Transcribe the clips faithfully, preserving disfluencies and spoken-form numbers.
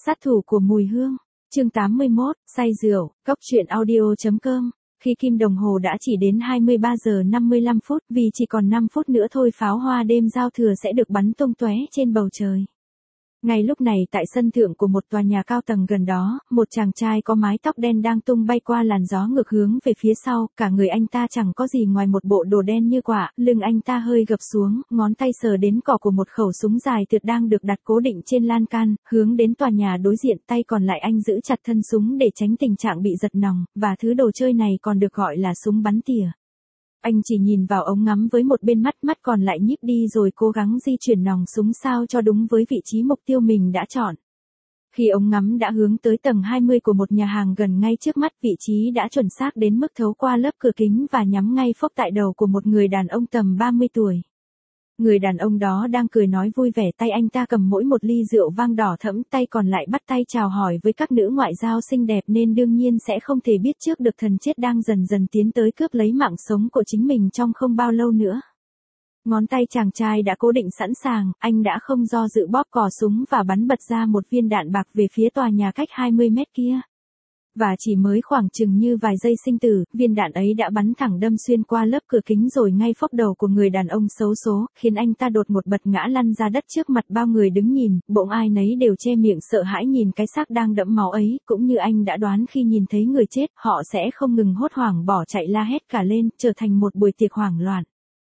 Sát thủ của mùi hương, chương tám mươi mốt, say rượu, cốc truyện audio chấm com. Khi kim đồng hồ đã chỉ đến hai mươi ba giờ năm mươi lăm phút, vì chỉ còn năm phút nữa thôi pháo hoa đêm giao thừa sẽ được bắn tung tóe trên bầu trời. Ngay lúc này tại sân thượng của một tòa nhà cao tầng gần đó, một chàng trai có mái tóc đen đang tung bay qua làn gió ngược hướng về phía sau, cả người anh ta chẳng có gì ngoài một bộ đồ đen như quả, lưng anh ta hơi gập xuống, ngón tay sờ đến cò của một khẩu súng dài tuyệt đang được đặt cố định trên lan can, hướng đến tòa nhà đối diện, tay còn lại anh giữ chặt thân súng để tránh tình trạng bị giật nòng, và thứ đồ chơi này còn được gọi là súng bắn tỉa. Anh chỉ nhìn vào ống ngắm với một bên mắt, mắt còn lại nhíp đi rồi cố gắng di chuyển nòng súng sao cho đúng với vị trí mục tiêu mình đã chọn. Khi ống ngắm đã hướng tới tầng hai mươi của một nhà hàng gần ngay trước mắt, vị trí đã chuẩn xác đến mức thấu qua lớp cửa kính và nhắm ngay phốc tại đầu của một người đàn ông tầm ba mươi tuổi. Người đàn ông đó đang cười nói vui vẻ, tay anh ta cầm mỗi một ly rượu vang đỏ thẫm, tay còn lại bắt tay chào hỏi với các nữ ngoại giao xinh đẹp nên đương nhiên sẽ không thể biết trước được thần chết đang dần dần tiến tới cướp lấy mạng sống của chính mình trong không bao lâu nữa. Ngón tay chàng trai đã cố định sẵn sàng, anh đã không do dự bóp cò súng và bắn bật ra một viên đạn bạc về phía tòa nhà cách hai mươi mét kia. Và chỉ mới khoảng chừng như vài giây sinh tử, viên đạn ấy đã bắn thẳng đâm xuyên qua lớp cửa kính rồi ngay phốc đầu của người đàn ông xấu số, khiến anh ta đột một bật ngã lăn ra đất trước mặt bao người đứng nhìn, bỗng ai nấy đều che miệng sợ hãi nhìn cái xác đang đẫm máu ấy, cũng như anh đã đoán khi nhìn thấy người chết, họ sẽ không ngừng hốt hoảng bỏ chạy la hét cả lên, trở thành một buổi tiệc hoảng loạn.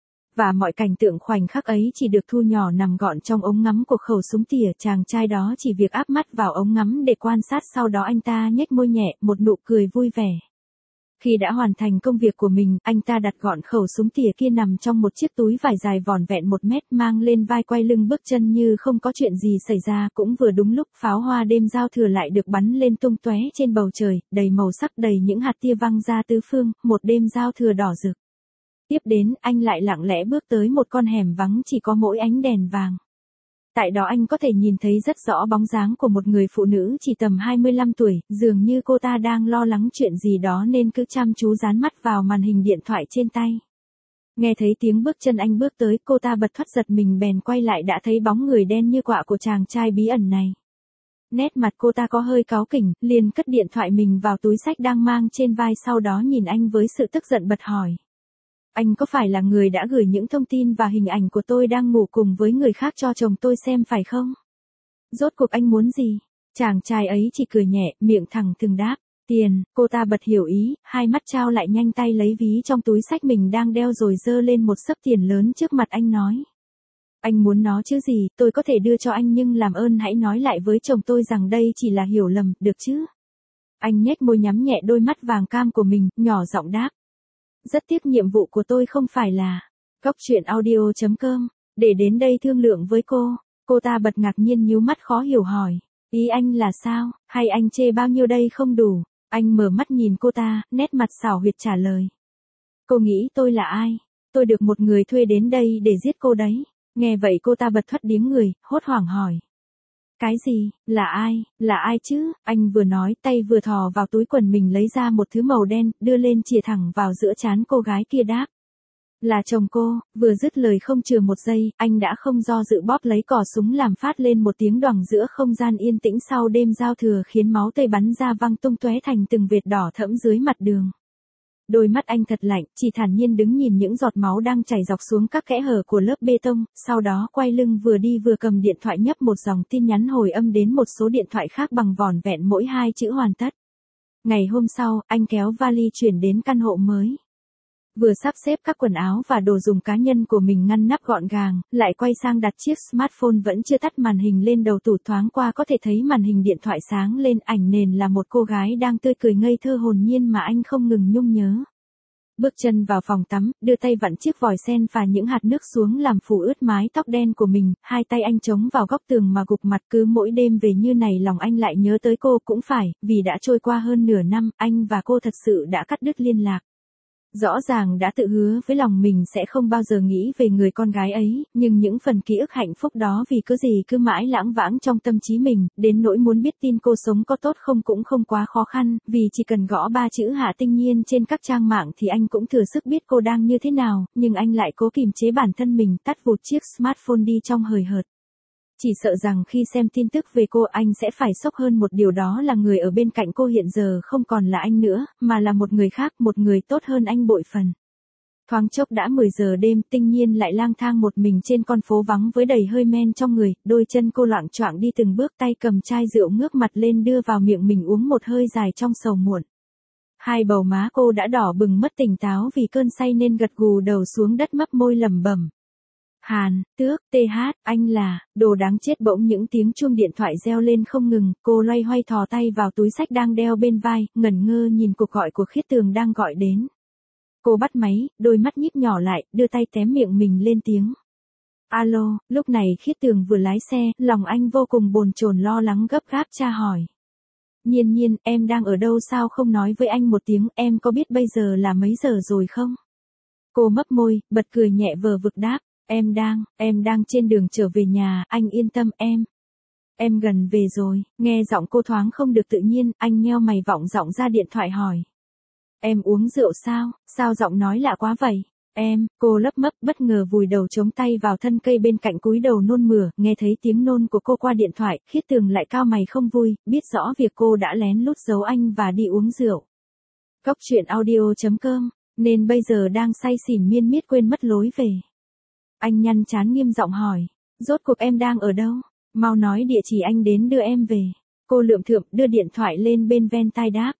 Và mọi cảnh tượng khoảnh khắc ấy chỉ được thu nhỏ nằm gọn trong ống ngắm của khẩu súng tỉa, chàng trai đó chỉ việc áp mắt vào ống ngắm để quan sát, sau đó anh ta nhếch môi nhẹ, một nụ cười vui vẻ. Khi đã hoàn thành công việc của mình, anh ta đặt gọn khẩu súng tỉa kia nằm trong một chiếc túi vải dài vỏn vẹn một mét, mang lên vai, quay lưng bước chân như không có chuyện gì xảy ra. Cũng vừa đúng lúc pháo hoa đêm giao thừa lại được bắn lên tung tóe trên bầu trời, đầy màu sắc, đầy những hạt tia văng ra tứ phương, một đêm giao thừa đỏ rực. Tiếp đến, anh lại lặng lẽ bước tới một con hẻm vắng chỉ có mỗi ánh đèn vàng. Tại đó anh có thể nhìn thấy rất rõ bóng dáng của một người phụ nữ chỉ tầm hai mươi lăm tuổi, dường như cô ta đang lo lắng chuyện gì đó nên cứ chăm chú dán mắt vào màn hình điện thoại trên tay. Nghe thấy tiếng bước chân anh bước tới, cô ta bật thoát giật mình bèn quay lại đã thấy bóng người đen như quạ của chàng trai bí ẩn này. Nét mặt cô ta có hơi cáu kỉnh, liền cất điện thoại mình vào túi xách đang mang trên vai, sau đó nhìn anh với sự tức giận bật hỏi. Anh có phải là người đã gửi những thông tin và hình ảnh của tôi đang ngủ cùng với người khác cho chồng tôi xem phải không? Rốt cuộc anh muốn gì? Chàng trai ấy chỉ cười nhẹ, miệng thẳng thừng đáp. Tiền, cô ta bật hiểu ý, hai mắt trao lại nhanh tay lấy ví trong túi xách mình đang đeo rồi giơ lên một xấp tiền lớn trước mặt anh nói. Anh muốn nó chứ gì, tôi có thể đưa cho anh nhưng làm ơn hãy nói lại với chồng tôi rằng đây chỉ là hiểu lầm, được chứ? Anh nhếch môi nhắm nhẹ đôi mắt vàng cam của mình, nhỏ giọng đáp. Rất tiếc nhiệm vụ của tôi không phải là cốc truyện audio chấm com, để đến đây thương lượng với cô. Cô ta bật ngạc nhiên nhíu mắt khó hiểu hỏi. Ý anh là sao, hay anh chê bao nhiêu đây không đủ? Anh mở mắt nhìn cô ta, nét mặt xảo huyệt trả lời. Cô nghĩ tôi là ai? Tôi được một người thuê đến đây để giết cô đấy. Nghe vậy cô ta bật thoát điếng người, hốt hoảng hỏi. Cái gì, là ai, là ai chứ? Anh vừa nói, tay vừa thò vào túi quần mình lấy ra một thứ màu đen, đưa lên chìa thẳng vào giữa trán cô gái kia đáp. Là chồng cô. Vừa dứt lời không chừa một giây, anh đã không do dự bóp lấy cò súng làm phát lên một tiếng đoằng giữa không gian yên tĩnh sau đêm giao thừa, khiến máu tươi bắn ra văng tung tóe thành từng vệt đỏ thẫm dưới mặt đường. Đôi mắt anh thật lạnh, chỉ thản nhiên đứng nhìn những giọt máu đang chảy dọc xuống các kẽ hở của lớp bê tông, sau đó quay lưng vừa đi vừa cầm điện thoại nhấp một dòng tin nhắn hồi âm đến một số điện thoại khác bằng vỏn vẹn mỗi hai chữ hoàn tất. Ngày hôm sau, anh kéo vali chuyển đến căn hộ mới. Vừa sắp xếp các quần áo và đồ dùng cá nhân của mình ngăn nắp gọn gàng, lại quay sang đặt chiếc smartphone vẫn chưa tắt màn hình lên đầu tủ, thoáng qua có thể thấy màn hình điện thoại sáng lên, ảnh nền là một cô gái đang tươi cười ngây thơ hồn nhiên mà anh không ngừng nhung nhớ. Bước chân vào phòng tắm, đưa tay vặn chiếc vòi sen phà những hạt nước xuống làm phủ ướt mái tóc đen của mình, hai tay anh chống vào góc tường mà gục mặt, cứ mỗi đêm về như này lòng anh lại nhớ tới cô. Cũng phải, vì đã trôi qua hơn nửa năm, anh và cô thật sự đã cắt đứt liên lạc. Rõ ràng đã tự hứa với lòng mình sẽ không bao giờ nghĩ về người con gái ấy, nhưng những phần ký ức hạnh phúc đó vì cứ gì cứ mãi lãng vãng trong tâm trí mình, đến nỗi muốn biết tin cô sống có tốt không cũng không quá khó khăn, vì chỉ cần gõ ba chữ Hạ Tinh Nhiên trên các trang mạng thì anh cũng thừa sức biết cô đang như thế nào, nhưng anh lại cố kìm chế bản thân mình, tắt vụt chiếc smartphone đi trong hời hợt. Chỉ sợ rằng khi xem tin tức về cô anh sẽ phải sốc hơn một điều, đó là người ở bên cạnh cô hiện giờ không còn là anh nữa, mà là một người khác, một người tốt hơn anh bội phần. Thoáng chốc đã mười giờ đêm, Tinh Nhiên lại lang thang một mình trên con phố vắng với đầy hơi men trong người, đôi chân cô loạng choạng đi từng bước, tay cầm chai rượu ngước mặt lên đưa vào miệng mình uống một hơi dài trong sầu muộn. Hai bầu má cô đã đỏ bừng mất tỉnh táo vì cơn say nên gật gù đầu xuống đất mấp môi lẩm bẩm. Hàn, Tước, tê hát, anh là, đồ đáng chết. Bỗng những tiếng chuông điện thoại reo lên không ngừng, cô loay hoay thò tay vào túi xách đang đeo bên vai, ngẩn ngơ nhìn cuộc gọi của Khiết Tường đang gọi đến. Cô bắt máy, đôi mắt nhíp nhỏ lại, đưa tay tém miệng mình lên tiếng. Alo, lúc này Khiết Tường vừa lái xe, lòng anh vô cùng bồn chồn lo lắng gấp gáp tra hỏi. Nhiên Nhiên, em đang ở đâu, sao không nói với anh một tiếng, em có biết bây giờ là mấy giờ rồi không? Cô mấp môi, bật cười nhẹ vờ vực đáp. Em đang, em đang trên đường trở về nhà, anh yên tâm em. Em gần về rồi, nghe giọng cô thoáng không được tự nhiên, anh nheo mày vọng giọng ra điện thoại hỏi. Em uống rượu sao, sao giọng nói lạ quá vậy? Em, cô lấp mấp bất ngờ vùi đầu chống tay vào thân cây bên cạnh cúi đầu nôn mửa, nghe thấy tiếng nôn của cô qua điện thoại, Khiết Tường lại cao mày không vui, biết rõ việc cô đã lén lút giấu anh và đi uống rượu. Cốc truyện audio chấm com, nên bây giờ đang say xỉn miên miết quên mất lối về. Anh nhăn trán nghiêm giọng hỏi, rốt cuộc em đang ở đâu? Mau nói địa chỉ anh đến đưa em về. Cô lượm thượm đưa điện thoại lên bên ven tai đáp.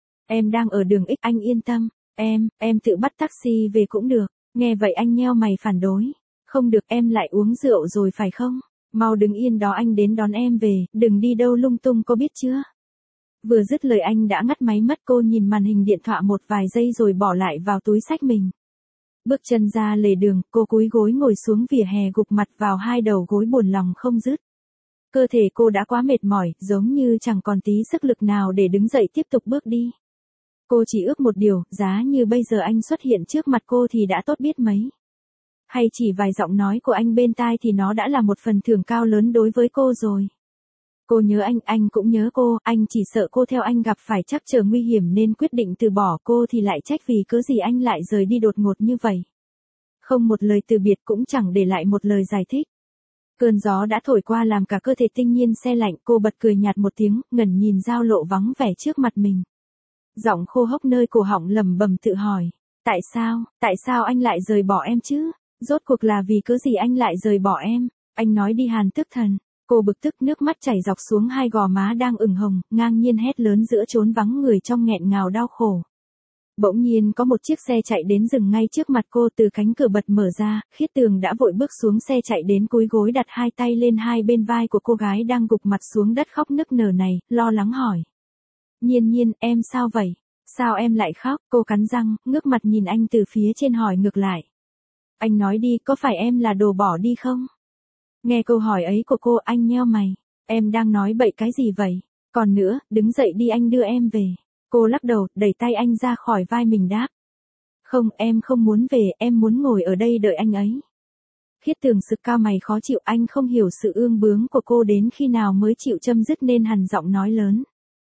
Em đang ở đường X, anh yên tâm. Em, em tự bắt taxi về cũng được. Nghe vậy anh nheo mày phản đối. Không được, em lại uống rượu rồi phải không? Mau đứng yên đó, anh đến đón em về, đừng đi đâu lung tung, có biết chưa? Vừa dứt lời anh đã ngắt máy mất. Cô nhìn màn hình điện thoại một vài giây rồi bỏ lại vào túi xách mình. Bước chân ra lề đường, cô cúi gối ngồi xuống vỉa hè gục mặt vào hai đầu gối buồn lòng không dứt. Cơ thể cô đã quá mệt mỏi, giống như chẳng còn tí sức lực nào để đứng dậy tiếp tục bước đi. Cô chỉ ước một điều, giá như bây giờ anh xuất hiện trước mặt cô thì đã tốt biết mấy. Hay chỉ vài giọng nói của anh bên tai thì nó đã là một phần thưởng cao lớn đối với cô rồi. Cô nhớ anh, anh cũng nhớ cô, anh chỉ sợ cô theo anh gặp phải trắc trở nguy hiểm nên quyết định từ bỏ, cô thì lại trách vì cớ gì anh lại rời đi đột ngột như vậy. Không một lời từ biệt, cũng chẳng để lại một lời giải thích. Cơn gió đã thổi qua làm cả cơ thể Tinh Nhiên se lạnh, cô bật cười nhạt một tiếng, ngẩn nhìn giao lộ vắng vẻ trước mặt mình. Giọng khô hốc nơi cổ họng lẩm bẩm tự hỏi, tại sao, tại sao anh lại rời bỏ em chứ? Rốt cuộc là vì cớ gì anh lại rời bỏ em? Anh nói đi Hàn Tức Thần. Cô bực tức, nước mắt chảy dọc xuống hai gò má đang ửng hồng, ngang nhiên hét lớn giữa chốn vắng người trong nghẹn ngào đau khổ. Bỗng nhiên có một chiếc xe chạy đến dừng ngay trước mặt cô, từ cánh cửa bật mở ra, Khiết Tường đã vội bước xuống xe chạy đến cúi gối đặt hai tay lên hai bên vai của cô gái đang gục mặt xuống đất khóc nức nở này, lo lắng hỏi. Nhiên Nhiên, em sao vậy? Sao em lại khóc? Cô cắn răng, ngước mặt nhìn anh từ phía trên hỏi ngược lại. Anh nói đi, có phải em là đồ bỏ đi không? Nghe câu hỏi ấy của cô, anh nheo mày. Em đang nói bậy cái gì vậy? Còn nữa, đứng dậy đi, anh đưa em về. Cô lắc đầu, đẩy tay anh ra khỏi vai mình đáp. Không, em không muốn về, em muốn ngồi ở đây đợi anh ấy. Khiết Tường sực cao mày khó chịu, anh không hiểu sự ương bướng của cô đến khi nào mới chịu chấm dứt nên hằn giọng nói lớn.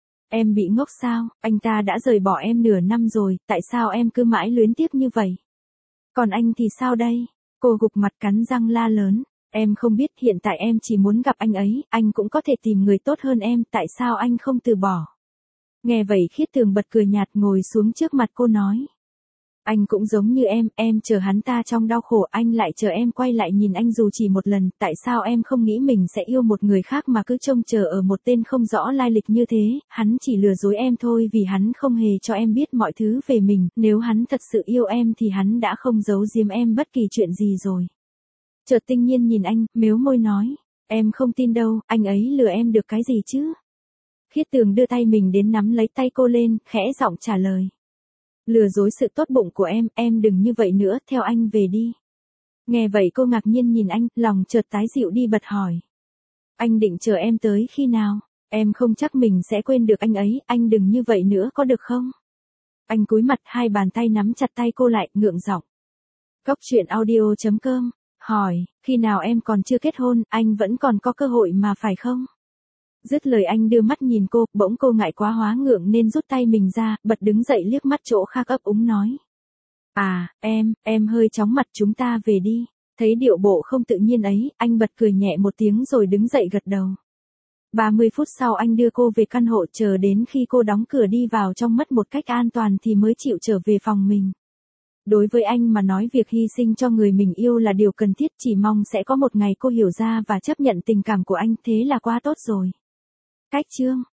Em bị ngốc sao, anh ta đã rời bỏ em nửa năm rồi, tại sao em cứ mãi luyến tiếc như vậy? Còn anh thì sao đây? Cô gục mặt cắn răng la lớn. Em không biết, hiện tại em chỉ muốn gặp anh ấy, anh cũng có thể tìm người tốt hơn em, tại sao anh không từ bỏ? Nghe vậy Khiết Tường bật cười nhạt ngồi xuống trước mặt cô nói. Anh cũng giống như em, em chờ hắn ta trong đau khổ, anh lại chờ em quay lại nhìn anh dù chỉ một lần, tại sao em không nghĩ mình sẽ yêu một người khác mà cứ trông chờ ở một tên không rõ lai lịch như thế, hắn chỉ lừa dối em thôi vì hắn không hề cho em biết mọi thứ về mình, nếu hắn thật sự yêu em thì hắn đã không giấu giếm em bất kỳ chuyện gì rồi. Chợt Tinh Nhiên nhìn anh, mếu môi nói, em không tin đâu, anh ấy lừa em được cái gì chứ? Khiết Tường đưa tay mình đến nắm lấy tay cô lên, khẽ giọng trả lời. Lừa dối sự tốt bụng của em, em đừng như vậy nữa, theo anh về đi. Nghe vậy cô ngạc nhiên nhìn anh, lòng chợt tái dịu đi bật hỏi. Anh định chờ em tới khi nào? Em không chắc mình sẽ quên được anh ấy, anh đừng như vậy nữa có được không? Anh cúi mặt, hai bàn tay nắm chặt tay cô lại, ngượng giọng. Cốc truyện audio chấm com hỏi, khi nào em còn chưa kết hôn, anh vẫn còn có cơ hội mà phải không? Dứt lời anh đưa mắt nhìn cô, bỗng cô ngại quá hóa ngượng nên rút tay mình ra, bật đứng dậy liếc mắt chỗ khác ấp úng nói. À, em, em hơi chóng mặt, chúng ta về đi. Thấy điệu bộ không tự nhiên ấy, anh bật cười nhẹ một tiếng rồi đứng dậy gật đầu. ba mươi phút sau anh đưa cô về căn hộ, chờ đến khi cô đóng cửa đi vào trong mất một cách an toàn thì mới chịu trở về phòng mình. Đối với anh mà nói, việc hy sinh cho người mình yêu là điều cần thiết, chỉ mong sẽ có một ngày cô hiểu ra và chấp nhận tình cảm của anh, thế là quá tốt rồi. Cách chương